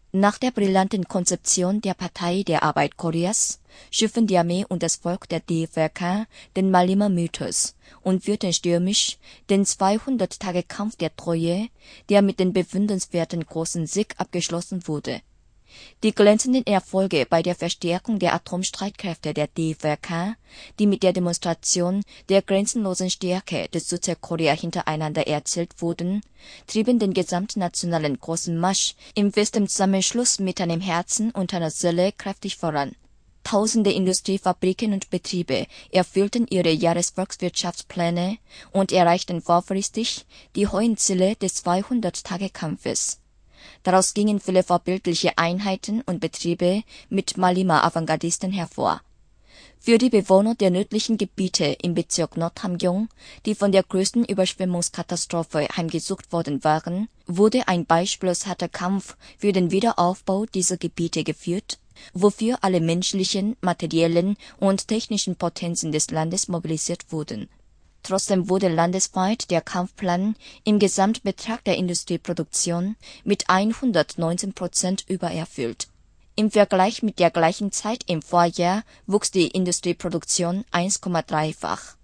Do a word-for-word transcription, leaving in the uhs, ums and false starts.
Nach der brillanten Konzeption der Partei der Arbeit Koreas schürfen die Armee und das Volk der D V R K den Mallimer Mythos und führten stürmisch den zweihundert-Tage-Kampf der Treue, der mit dem bewundernswerten Großen Sieg abgeschlossen wurde. Die glänzenden Erfolge bei der Verstärkung der Atomstreitkräfte der D V R K, die mit der Demonstration der grenzenlosen Stärke des Südkorea hintereinander erzielt wurden, trieben den gesamtnationalen Großen Marsch im festen Zusammenschluss mit einem Herzen und einer Seele kräftig voran. Tausende Industriefabriken und Betriebe erfüllten ihre Jahresvolkswirtschaftspläne und erreichten vorfristig die hohen Ziele des zweihundert-Tage-Kampfes. Daraus gingen viele vorbildliche Einheiten und Betriebe mit Mallimer Avantgardisten hervor. Für die Bewohner der nördlichen Gebiete im Bezirk Nordhamgyong, die von der größten Überschwemmungskatastrophe heimgesucht worden waren, wurde ein beispiellos harter Kampf für den Wiederaufbau dieser Gebiete geführt, wofür alle menschlichen, materiellen und technischen Potenzen des Landes mobilisiert wurden. Trotzdem wurde landesweit der Kampfplan im Gesamtbetrag der Industrieproduktion mit hundertneunzehn Prozent übererfüllt. Im Vergleich mit der gleichen Zeit im Vorjahr wuchs die Industrieproduktion eins Komma drei-fach.